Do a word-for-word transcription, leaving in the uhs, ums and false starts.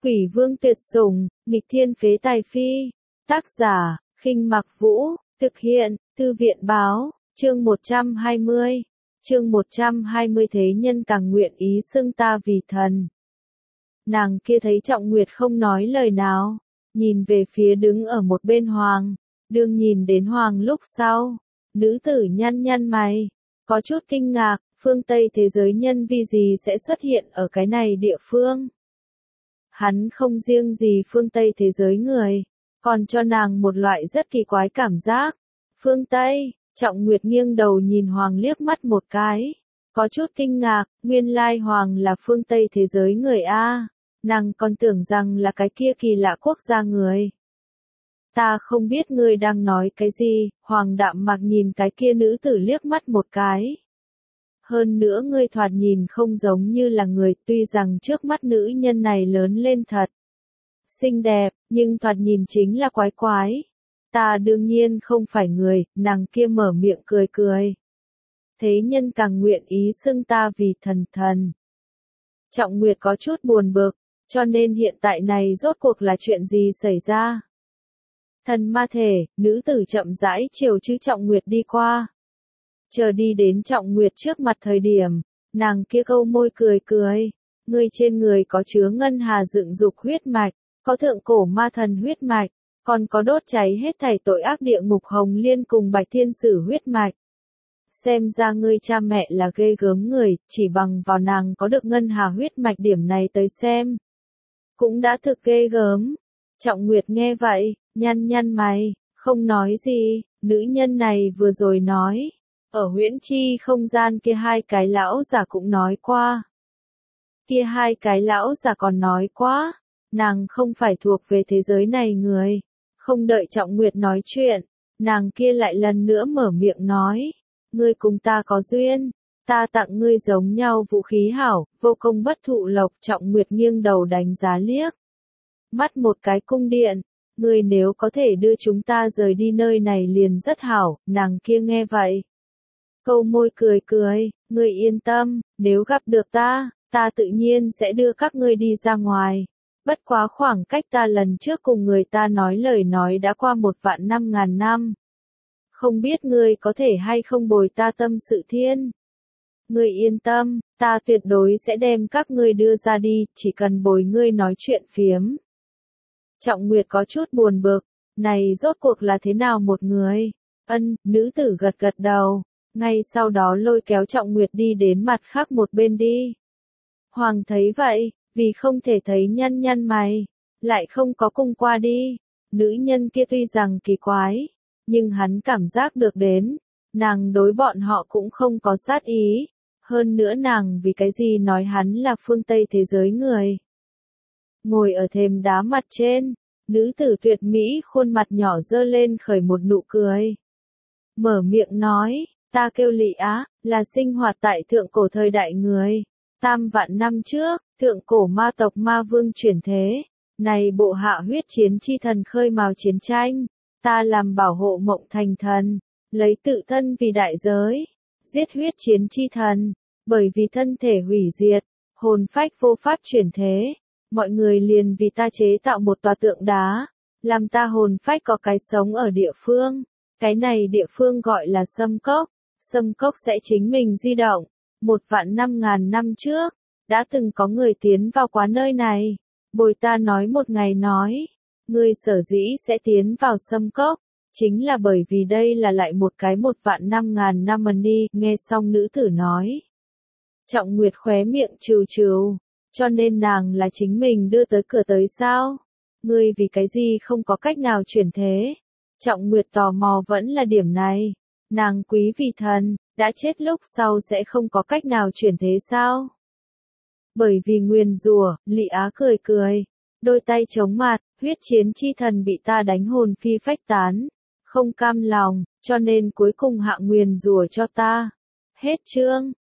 Quỷ vương tuyệt sủng, nghịch thiên phế tài phi. Tác giả, Khinh Mặc Vũ, thực hiện, Thư viện báo, chương một trăm hai mươi. Chương một trăm hai mươi thế nhân càng nguyện ý xưng ta vì thần. Nàng kia thấy Trọng Nguyệt không nói lời nào, nhìn về phía đứng ở một bên Hoàng, đương nhìn đến Hoàng lúc sau, nữ tử nhăn nhăn mày, có chút kinh ngạc, phương Tây thế giới nhân vi gì sẽ xuất hiện ở cái này địa phương. Hắn không riêng gì phương Tây thế giới người, còn cho nàng một loại rất kỳ quái cảm giác. Phương Tây, Trọng Nguyệt nghiêng đầu nhìn Hoàng liếc mắt một cái, có chút kinh ngạc, nguyên lai Hoàng là phương Tây thế giới người A, nàng còn tưởng rằng là cái kia kỳ lạ quốc gia người. Ta không biết ngươi đang nói cái gì, Hoàng đạm mạc nhìn cái kia nữ tử liếc mắt một cái. Hơn nữa ngươi thoạt nhìn không giống như là người, tuy rằng trước mắt nữ nhân này lớn lên thật xinh đẹp, nhưng thoạt nhìn chính là quái quái. Ta đương nhiên không phải người, nàng kia mở miệng cười cười. Thế nhân càng nguyện ý xưng ta vì thần thần. Trọng Nguyệt có chút buồn bực, cho nên hiện tại này rốt cuộc là chuyện gì xảy ra? Thần ma thể, nữ tử chậm rãi chiều chứ Trọng Nguyệt đi qua. Chờ đi đến Trọng Nguyệt trước mặt thời điểm, nàng kia câu môi cười cười, ngươi trên người có chứa ngân hà dựng dục huyết mạch, có thượng cổ ma thần huyết mạch, còn có đốt cháy hết thảy tội ác địa ngục hồng liên cùng bạch thiên sử huyết mạch. Xem ra ngươi cha mẹ là ghê gớm người, chỉ bằng vào nàng có được ngân hà huyết mạch điểm này tới xem. Cũng đã thực ghê gớm. Trọng Nguyệt nghe vậy, nhăn nhăn mày, không nói gì, nữ nhân này vừa rồi nói. Ở huyễn chi không gian kia hai cái lão giả cũng nói qua. Kia hai cái lão giả còn nói quá, nàng không phải thuộc về thế giới này người. Không đợi Trọng Nguyệt nói chuyện, nàng kia lại lần nữa mở miệng nói. Ngươi cùng ta có duyên, ta tặng ngươi giống nhau vũ khí hảo, vô công bất thụ lộc. Trọng Nguyệt nghiêng đầu đánh giá liếc. Mắt một cái cung điện, ngươi nếu có thể đưa chúng ta rời đi nơi này liền rất hảo, nàng kia nghe vậy. Câu môi cười cười, ngươi yên tâm, nếu gặp được ta, ta tự nhiên sẽ đưa các ngươi đi ra ngoài. Bất quá khoảng cách ta lần trước cùng người ta nói lời nói đã qua một vạn năm ngàn năm. Không biết ngươi có thể hay không bồi ta tâm sự thiên. Ngươi yên tâm, ta tuyệt đối sẽ đem các ngươi đưa ra đi, chỉ cần bồi ngươi nói chuyện phiếm. Trọng Nguyệt có chút buồn bực, này rốt cuộc là thế nào một người? Ân, nữ tử gật gật đầu. Ngay sau đó lôi kéo Trọng Nguyệt đi đến mặt khác một bên đi. Hoàng thấy vậy, vì không thể thấy nhăn nhăn mày, lại không có cung qua đi. Nữ nhân kia tuy rằng kỳ quái, nhưng hắn cảm giác được đến, nàng đối bọn họ cũng không có sát ý. Hơn nữa nàng vì cái gì nói hắn là phương Tây thế giới người. Ngồi ở thềm đá mặt trên, nữ tử tuyệt mỹ khuôn mặt nhỏ dơ lên khởi một nụ cười. Mở miệng nói. Ta kêu Lị Á, là sinh hoạt tại thượng cổ thời đại người. Tam vạn năm trước, thượng cổ ma tộc ma vương chuyển thế. Này bộ hạ huyết chiến chi thần khơi mào chiến tranh. Ta làm bảo hộ mộng thành thần, lấy tự thân vì đại giới. Giết huyết chiến chi thần, bởi vì thân thể hủy diệt, hồn phách vô pháp chuyển thế. Mọi người liền vì ta chế tạo một tòa tượng đá, làm ta hồn phách có cái sống ở địa phương. Cái này địa phương gọi là Sâm Cốc. Sâm Cốc sẽ chính mình di động. Một vạn năm ngàn năm trước, đã từng có người tiến vào quá nơi này. Bồi ta nói một ngày nói, người sở dĩ sẽ tiến vào Sâm Cốc, chính là bởi vì đây là lại một cái một vạn năm ngàn năm ẩn đi. Nghe xong nữ tử nói. Trọng Nguyệt khóe miệng trừ trừ, cho nên nàng là chính mình đưa tới cửa tới sao? Ngươi vì cái gì không có cách nào chuyển thế? Trọng Nguyệt tò mò vẫn là điểm này. Nàng quý vị thần, đã chết lúc sau sẽ không có cách nào chuyển thế sao? Bởi vì nguyền rủa, Lị Á cười cười, đôi tay chống mặt, huyết chiến chi thần bị ta đánh hồn phi phách tán, không cam lòng, cho nên cuối cùng hạ nguyền rủa cho ta. Hết chương.